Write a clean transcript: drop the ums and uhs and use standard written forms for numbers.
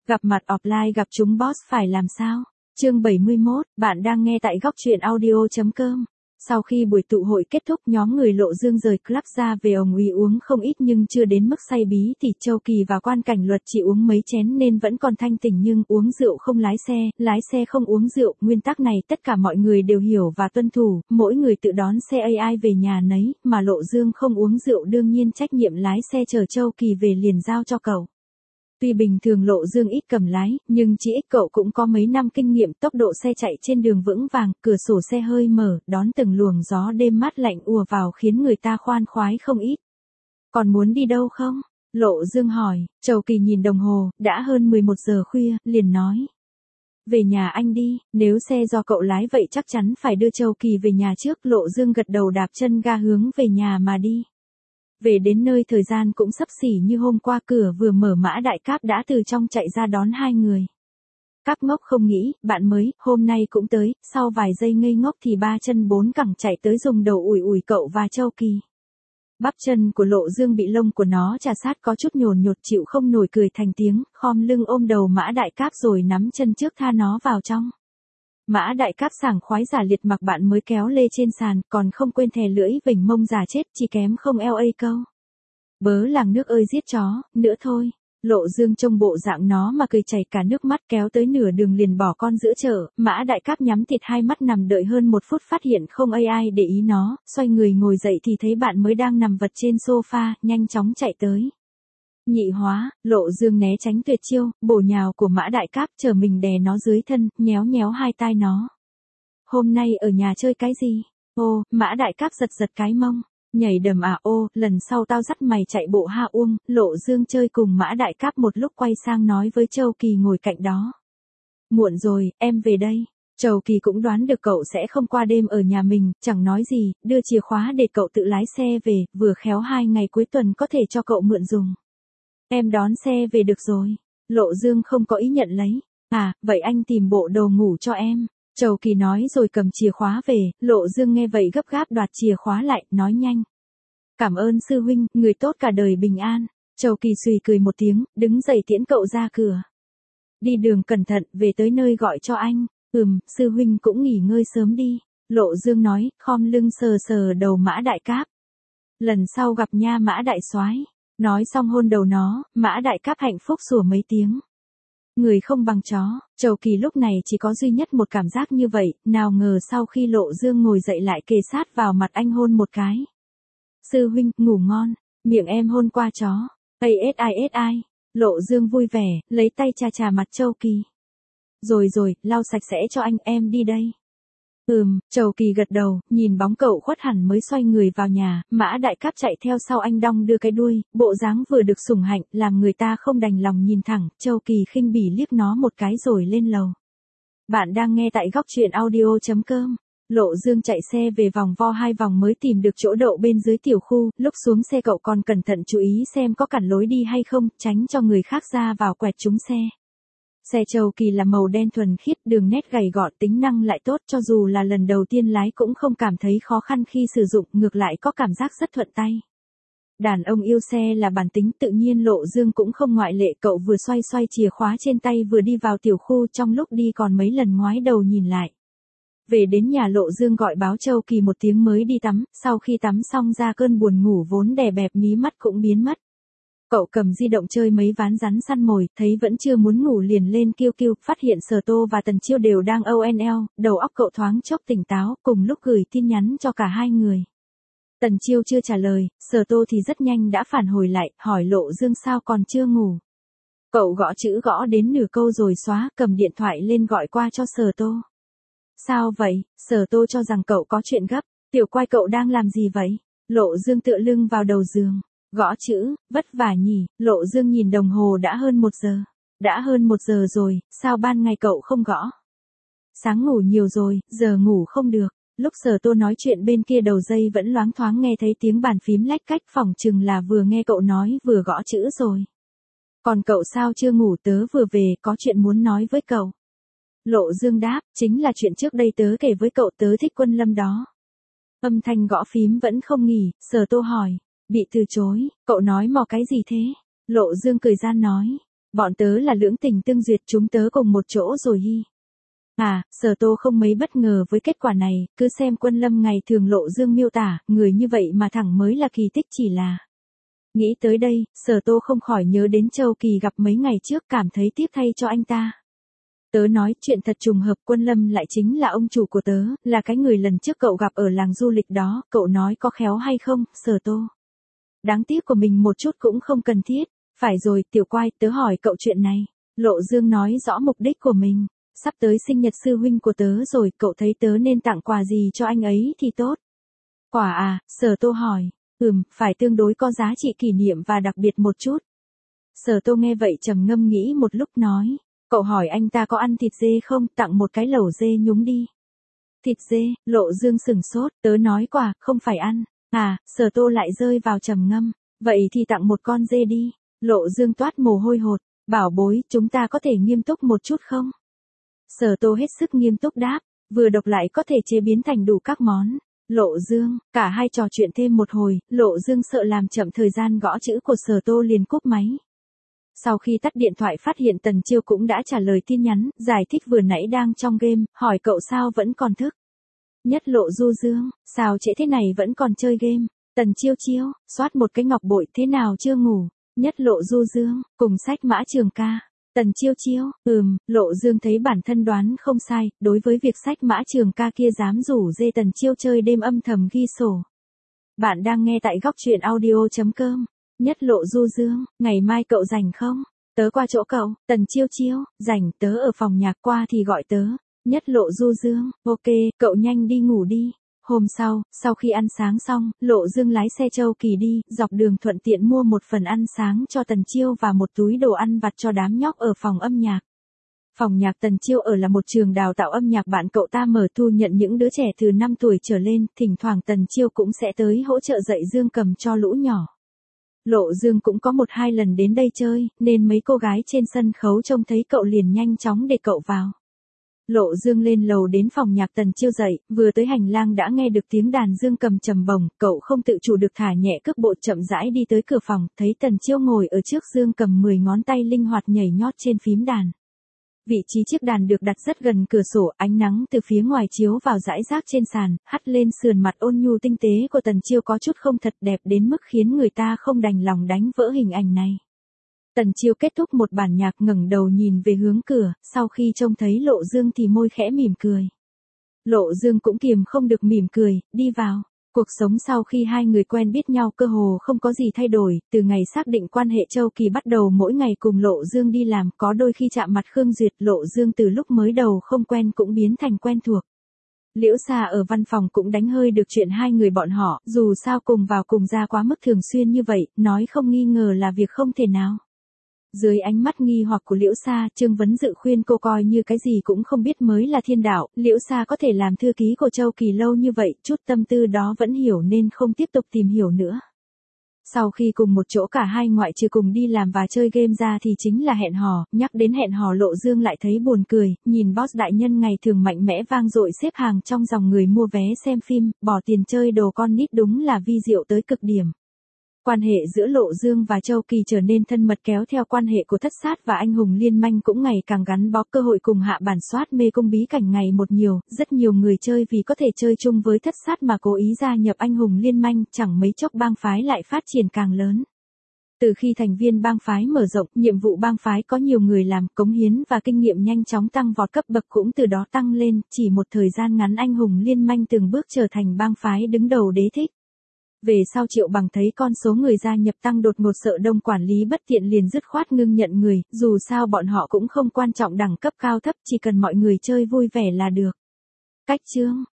Gặp mặt offline gặp chúng boss phải làm sao? Chương 71, bạn đang nghe tại góc truyện audio.com. Sau khi buổi tụ hội kết thúc, nhóm người Lộ Dương rời club ra về Ồng Uy uống không ít nhưng chưa đến mức say bí thì Châu Kỳ và Quan Cảnh Luật chỉ uống mấy chén nên vẫn còn thanh tỉnh, nhưng uống rượu không lái xe không uống rượu, nguyên tắc này tất cả mọi người đều hiểu và tuân thủ, mỗi người tự đón xe ai về nhà nấy, mà Lộ Dương không uống rượu đương nhiên trách nhiệm lái xe chở Châu Kỳ về liền giao cho cậu. Tuy bình thường Lộ Dương ít cầm lái, nhưng chỉ ít cậu cũng có mấy năm kinh nghiệm, tốc độ xe chạy trên đường vững vàng, cửa sổ xe hơi mở, đón từng luồng gió đêm mát lạnh ùa vào khiến người ta khoan khoái không ít. Còn muốn đi đâu không? Lộ Dương hỏi. Châu Kỳ nhìn đồng hồ, đã hơn 11 giờ khuya, liền nói. Về nhà anh đi, nếu xe do cậu lái vậy chắc chắn phải đưa Châu Kỳ về nhà trước. Lộ Dương gật đầu đạp chân ga hướng về nhà mà đi. Về đến nơi thời gian cũng xấp xỉ như hôm qua, cửa vừa mở Mã Đại Cáp đã từ trong chạy ra đón hai người. Các ngốc không nghĩ, bạn mới, hôm nay cũng tới, sau vài giây ngây ngốc thì ba chân bốn cẳng chạy tới dùng đầu ủi ủi cậu và Châu Kỳ. Bắp chân của Lộ Dương bị lông của nó chà sát có chút nhồn nhột chịu không nổi, cười thành tiếng, khom lưng ôm đầu Mã Đại Cáp rồi nắm chân trước tha nó vào trong. Mã Đại Cáp sảng khoái giả liệt mặc bạn mới kéo lê trên sàn, còn không quên thè lưỡi vểnh mông giả chết, chỉ kém không eo câu. Bớ làng nước ơi giết chó, nữa thôi. Lộ Dương trông bộ dạng nó mà cười chảy cả nước mắt, kéo tới nửa đường liền bỏ con giữa chợ. Mã Đại Cáp nhắm thịt hai mắt nằm đợi hơn một phút, phát hiện không ai để ý nó, xoay người ngồi dậy thì thấy bạn mới đang nằm vật trên sofa, nhanh chóng chạy tới. Nhị hóa, Lộ Dương né tránh tuyệt chiêu, bổ nhào của Mã Đại Cáp, trở mình đè nó dưới thân, nhéo nhéo hai tai nó. Hôm nay ở nhà chơi cái gì? Ô, Mã Đại Cáp giật giật cái mông. Nhảy đầm à? Ô, lần sau tao dắt mày chạy bộ ha uông. Lộ Dương chơi cùng Mã Đại Cáp một lúc quay sang nói với Châu Kỳ ngồi cạnh đó. Muộn rồi, em về đây. Châu Kỳ cũng đoán được cậu sẽ không qua đêm ở nhà mình, chẳng nói gì, đưa chìa khóa để cậu tự lái xe về, vừa khéo 2 ngày cuối tuần có thể cho cậu mượn dùng. Em đón xe về được rồi. Lộ Dương không có ý nhận lấy. À, vậy anh tìm bộ đồ ngủ cho em. Châu Kỳ nói rồi cầm chìa khóa về. Lộ Dương nghe vậy gấp gáp đoạt chìa khóa lại, nói nhanh. Cảm ơn sư huynh, người tốt cả đời bình an. Châu Kỳ xùy cười một tiếng, đứng dậy tiễn cậu ra cửa. Đi đường cẩn thận, về tới nơi gọi cho anh. Sư huynh cũng nghỉ ngơi sớm đi. Lộ Dương nói, khom lưng sờ sờ đầu Mã Đại Cáp. Lần sau gặp nha Mã Đại soái. Nói xong hôn đầu nó, Mã Đại Cáp hạnh phúc sủa mấy tiếng. Người không bằng chó. Châu Kỳ lúc này chỉ có duy nhất một cảm giác như vậy, nào ngờ sau khi Lộ Dương ngồi dậy lại kề sát vào mặt anh hôn một cái. Sư huynh, ngủ ngon, miệng em hôn qua chó. ASI. Lộ Dương vui vẻ, lấy tay chà chà mặt Châu Kỳ. Rồi, lau sạch sẽ cho anh, em đi đây. Châu Kỳ gật đầu, nhìn bóng cậu khuất hẳn mới xoay người vào nhà. Mã Đại Cáp chạy theo sau anh đong đưa cái đuôi, bộ dáng vừa được sủng hạnh, làm người ta không đành lòng nhìn thẳng. Châu Kỳ khinh bỉ liếc nó một cái rồi lên lầu. Bạn đang nghe tại góc truyện audio.com. Lộ Dương chạy xe về vòng vo 2 vòng mới tìm được chỗ đậu bên dưới tiểu khu, lúc xuống xe cậu còn cẩn thận chú ý xem có cản lối đi hay không, tránh cho người khác ra vào quẹt trúng xe. Xe Châu Kỳ là màu đen thuần khiết, đường nét gầy gọn, tính năng lại tốt, cho dù là lần đầu tiên lái cũng không cảm thấy khó khăn khi sử dụng, ngược lại có cảm giác rất thuận tay. Đàn ông yêu xe là bản tính, tự nhiên Lộ Dương cũng không ngoại lệ, cậu vừa xoay chìa khóa trên tay vừa đi vào tiểu khu, trong lúc đi còn mấy lần ngoái đầu nhìn lại. Về đến nhà Lộ Dương gọi báo Châu Kỳ một tiếng mới đi tắm, sau khi tắm xong ra cơn buồn ngủ vốn đè bẹp mí mắt cũng biến mất. Cậu cầm di động chơi mấy ván rắn săn mồi, thấy vẫn chưa muốn ngủ liền lên QQ, phát hiện Sở Tô và Tần Chiêu đều đang ONL, đầu óc cậu thoáng chốc tỉnh táo, cùng lúc gửi tin nhắn cho cả hai người. Tần Chiêu chưa trả lời, Sở Tô thì rất nhanh đã phản hồi lại, hỏi Lộ Dương sao còn chưa ngủ. Cậu gõ chữ gõ đến nửa câu rồi xóa, cầm điện thoại lên gọi qua cho Sở Tô. Sao vậy? Sở Tô cho rằng cậu có chuyện gấp. Tiểu Quai cậu đang làm gì vậy? Lộ Dương tựa lưng vào đầu giường. Gõ chữ, vất vả nhỉ. Lộ Dương nhìn đồng hồ đã hơn 1 giờ. Đã hơn 1 giờ rồi, sao ban ngày cậu không gõ? Sáng ngủ nhiều rồi, giờ ngủ không được. Lúc Sở Tô nói chuyện bên kia đầu dây vẫn loáng thoáng nghe thấy tiếng bàn phím lách cách, phỏng chừng là vừa nghe cậu nói vừa gõ chữ rồi. Còn cậu sao chưa ngủ, tớ vừa về, có chuyện muốn nói với cậu. Lộ Dương đáp, chính là chuyện trước đây tớ kể với cậu, tớ thích Quân Lâm đó. Âm thanh gõ phím vẫn không nghỉ, Sở Tô hỏi. Bị từ chối, cậu nói mò cái gì thế? Lộ Dương cười gian nói. Bọn tớ là lưỡng tình tương duyệt, chúng tớ cùng một chỗ rồi hi. Sở Tô không mấy bất ngờ với kết quả này, cứ xem Quân Lâm ngày thường Lộ Dương miêu tả, người như vậy mà thẳng mới là kỳ tích chỉ là. Nghĩ tới đây, Sở Tô không khỏi nhớ đến Châu Kỳ gặp mấy ngày trước, cảm thấy tiếc thay cho anh ta. Tớ nói chuyện thật trùng hợp, Quân Lâm lại chính là ông chủ của tớ, là cái người lần trước cậu gặp ở làng du lịch đó, cậu nói có khéo hay không, Sở Tô. Đáng tiếc của mình một chút cũng không cần thiết. Phải rồi, tiểu quai, tớ hỏi cậu chuyện này. Lộ Dương nói rõ mục đích của mình. Sắp tới sinh nhật sư huynh của tớ rồi, cậu thấy tớ nên tặng quà gì cho anh ấy thì tốt. Quà à, Sở Tô hỏi. Phải tương đối có giá trị kỷ niệm và đặc biệt một chút. Sở Tô nghe vậy trầm ngâm nghĩ một lúc nói. Cậu hỏi anh ta có ăn thịt dê không, tặng một cái lẩu dê nhúng đi. Thịt dê, Lộ Dương sửng sốt, tớ nói quà, không phải ăn. Sở Tô lại rơi vào trầm ngâm. Vậy thì tặng một con dê đi. Lộ Dương toát mồ hôi hột. Bảo bối, chúng ta có thể nghiêm túc một chút không? Sở Tô hết sức nghiêm túc đáp. Vừa độc lại có thể chế biến thành đủ các món. Lộ Dương, cả hai trò chuyện thêm một hồi, Lộ Dương sợ làm chậm thời gian gõ chữ của Sở Tô liền cúp máy. Sau khi tắt điện thoại phát hiện Tần Chiêu cũng đã trả lời tin nhắn, giải thích vừa nãy đang trong game, hỏi cậu sao vẫn còn thức. Nhất Lộ Du Dương, sao trễ thế này vẫn còn chơi game. Tần Chiêu Chiêu, soát một cái ngọc bội thế nào chưa ngủ. Nhất Lộ Du Dương, cùng sách Mã Trường Ca. Tần Chiêu Chiêu, Lộ Dương thấy bản thân đoán không sai, đối với việc sách Mã Trường Ca kia dám rủ dê Tần Chiêu chơi đêm âm thầm ghi sổ. Bạn đang nghe tại góc truyện audio.com. Nhất Lộ Du Dương, ngày mai cậu rảnh không? Tớ qua chỗ cậu. Tần Chiêu Chiêu, rảnh, tớ ở phòng nhạc, qua thì gọi tớ. Nhất Lộ Du Dương, ok, cậu nhanh đi ngủ đi. Hôm sau khi ăn sáng xong, Lộ Dương lái xe Châu Kỳ đi, dọc đường thuận tiện mua một phần ăn sáng cho Tần Chiêu và một túi đồ ăn vặt cho đám nhóc ở phòng âm nhạc. Phòng nhạc Tần Chiêu ở là một trường đào tạo âm nhạc bạn cậu ta mở thu nhận những đứa trẻ từ 5 tuổi trở lên, thỉnh thoảng Tần Chiêu cũng sẽ tới hỗ trợ dạy dương cầm cho lũ nhỏ. Lộ Dương cũng có 1-2 lần đến đây chơi, nên mấy cô gái trên sân khấu trông thấy cậu liền nhanh chóng để cậu vào. Lộ Dương lên lầu đến phòng nhạc Tần Chiêu dậy, vừa tới hành lang đã nghe được tiếng đàn dương cầm trầm bổng, cậu không tự chủ được thả nhẹ cước bộ chậm rãi đi tới cửa phòng, thấy Tần Chiêu ngồi ở trước dương cầm 10 ngón tay linh hoạt nhảy nhót trên phím đàn. Vị trí chiếc đàn được đặt rất gần cửa sổ, ánh nắng từ phía ngoài chiếu vào rải rác trên sàn, hắt lên sườn mặt ôn nhu tinh tế của Tần Chiêu có chút không thật đẹp đến mức khiến người ta không đành lòng đánh vỡ hình ảnh này. Tần Chiêu kết thúc một bản nhạc ngẩng đầu nhìn về hướng cửa, sau khi trông thấy Lộ Dương thì môi khẽ mỉm cười. Lộ Dương cũng kiềm không được mỉm cười, đi vào. Cuộc sống sau khi hai người quen biết nhau cơ hồ không có gì thay đổi, từ ngày xác định quan hệ Châu Kỳ bắt đầu mỗi ngày cùng Lộ Dương đi làm, có đôi khi chạm mặt Khương Duyệt, Lộ Dương từ lúc mới đầu không quen cũng biến thành quen thuộc. Liễu Sa ở văn phòng cũng đánh hơi được chuyện hai người bọn họ, dù sao cùng vào cùng ra quá mức thường xuyên như vậy, nói không nghi ngờ là việc không thể nào. Dưới ánh mắt nghi hoặc của Liễu Sa, Trương Vấn Dự khuyên cô coi như cái gì cũng không biết mới là thiên đạo, Liễu Sa có thể làm thư ký của Châu Kỳ lâu như vậy, chút tâm tư đó vẫn hiểu nên không tiếp tục tìm hiểu nữa. Sau khi cùng một chỗ cả hai ngoại trừ cùng đi làm và chơi game ra thì chính là hẹn hò, nhắc đến hẹn hò Lộ Dương lại thấy buồn cười, nhìn boss đại nhân ngày thường mạnh mẽ vang dội xếp hàng trong dòng người mua vé xem phim, bỏ tiền chơi đồ con nít đúng là vi diệu tới cực điểm. Quan hệ giữa Lộ Dương và Châu Kỳ trở nên thân mật kéo theo quan hệ của Thất Sát và Anh Hùng Liên Manh cũng ngày càng gắn bó, cơ hội cùng hạ bản soát mê cung bí cảnh ngày một nhiều, rất nhiều người chơi vì có thể chơi chung với Thất Sát mà cố ý gia nhập Anh Hùng Liên Manh, chẳng mấy chốc bang phái lại phát triển càng lớn. Từ khi thành viên bang phái mở rộng, nhiệm vụ bang phái có nhiều người làm, cống hiến và kinh nghiệm nhanh chóng tăng vọt, cấp bậc cũng từ đó tăng lên, chỉ một thời gian ngắn Anh Hùng Liên Manh từng bước trở thành bang phái đứng đầu đế thích. Về sau Triệu Bằng thấy con số người gia nhập tăng đột ngột sợ đông quản lý bất tiện liền dứt khoát ngưng nhận người, dù sao bọn họ cũng không quan trọng đẳng cấp cao thấp, chỉ cần mọi người chơi vui vẻ là được. Cách chương